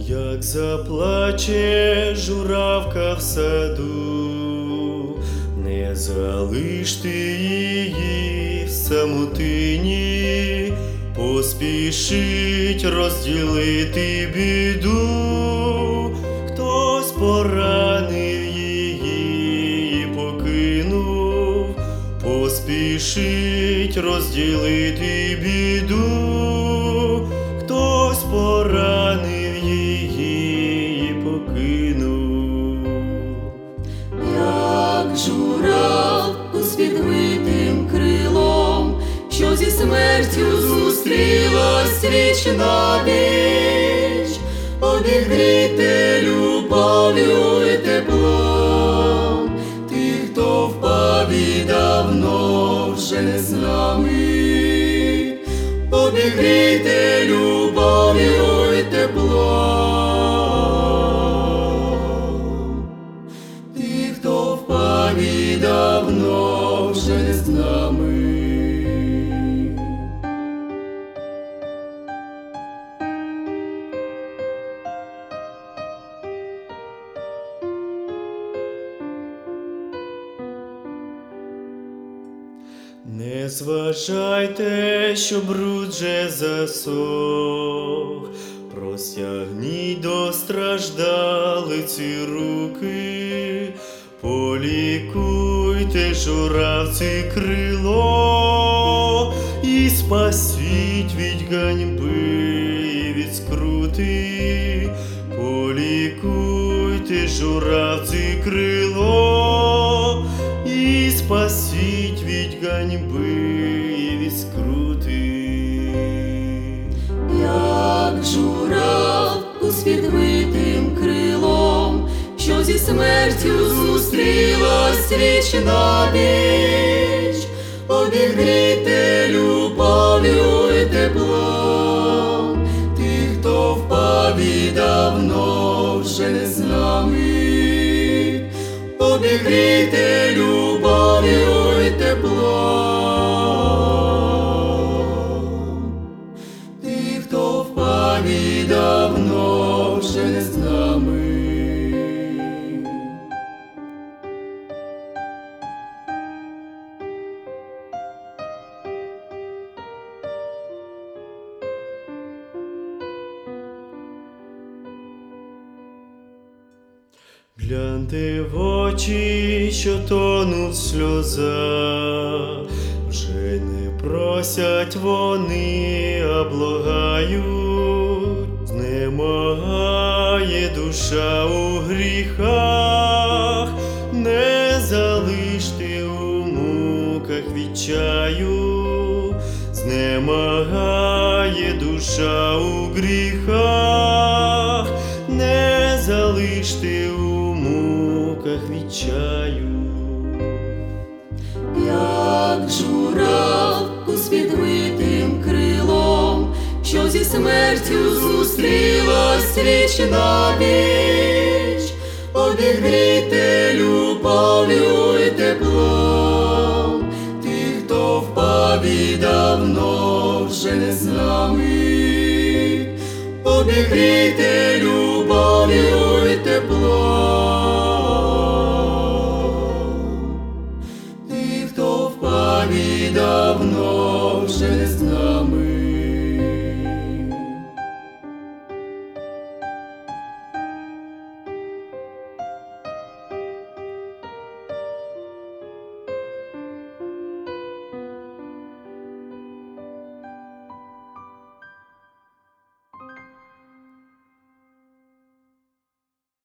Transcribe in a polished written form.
Як заплаче журавка в саду, не залиш ти її в самотині, поспішить розділити біду. Хтось поранив її і покинув, поспішить розділити біду. Хтось поранив її і покинув. Як журавку з підбитим крилом, що зі смертю зустрілась віч навіч, обігріти любов'ю і теплом тих, хто впав і давно вже не з нами, обігріти любов'ю і теплом тих, хто впав і давно вже не з нами. Не зважайте, що бруд же засох, простягніть до страждалиці руки, полікуйте журавці крило і спасіть від ганьби і від скрути, полікуйте журавці крило і спасіть від ганьби і від скрути. Як журавку з підбитим крилом, що зі смертю зустрілась віч навіч, обігріти любов'ю і теплом тих, хто впав і давно вже не з нами, обігріти любов'ю і теплом тих, хто впав і давно вже не з нами. Гляньте в очі, що тонуть в сльозах, вже не просять вони, а благають. Знемагає душа у гріхах, не залиште у муках відчаю. Знемагає душа у гріхах, не залиште у муках відчаю. Як журавку з підбитим крилом, що зі смертю зустрілась віч навіч, обігріти любов'ю і теплом тих, хто впав і давно вже не з нами, обігріти любов'ю і теплом